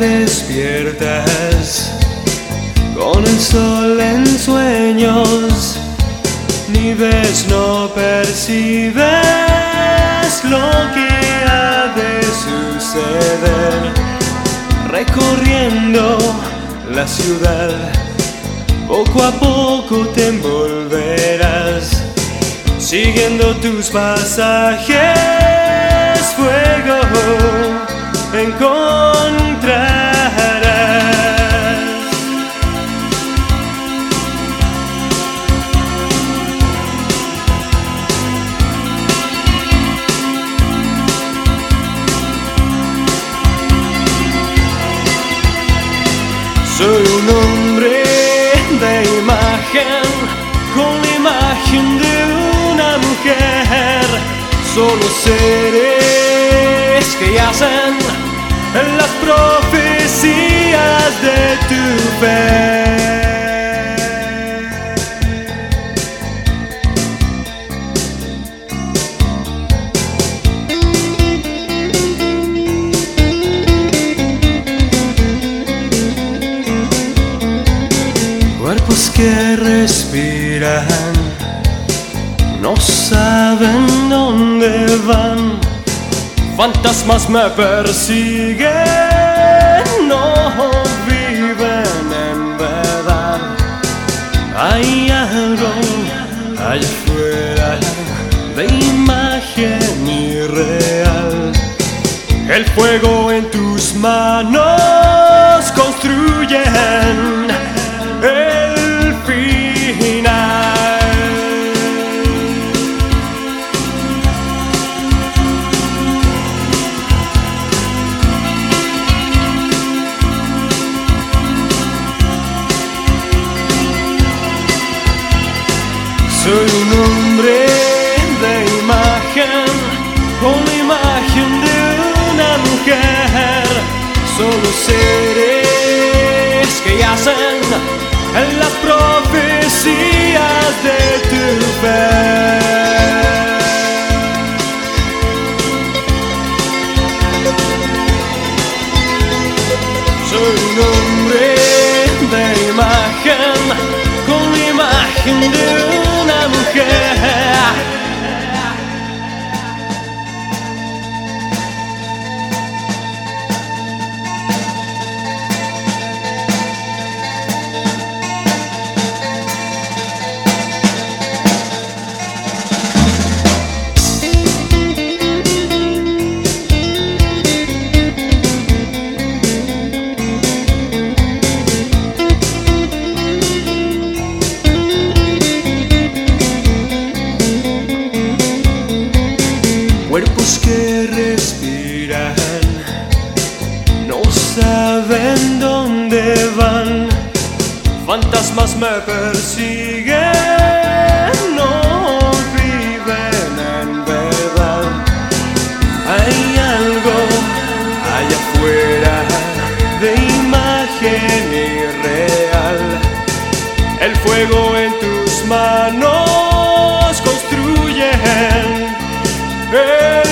despiertas con el sol en sueños, ni ves, no percibes lo que ha de suceder. Recorriendo la ciudad, poco a poco te envolverás, siguiendo tus pasajes, fuego encontrarás. Soy un hombre de imagen, con la imagen de una mujer. Solo seres que yacen en las profecías de tu fe. Cuerpos que respiran, no saben dónde van. Fantasmas me persiguen, no viven en verdad. Hay algo allá afuera de imagen irreal. El fuego en tus manos construyen el final. Soy un hombre de imagen, con la imagen de una mujer. Solo seres que yacen en las profecías de tu fe. Soy un hombre de imagen, con la imagen de una mujer. Cuerpos que respiran, no saben dónde van. Fantasmas me persiguen, no viven en verdad. Hay algo allá afuera de imagen irreal. El fuego en tus manos construyen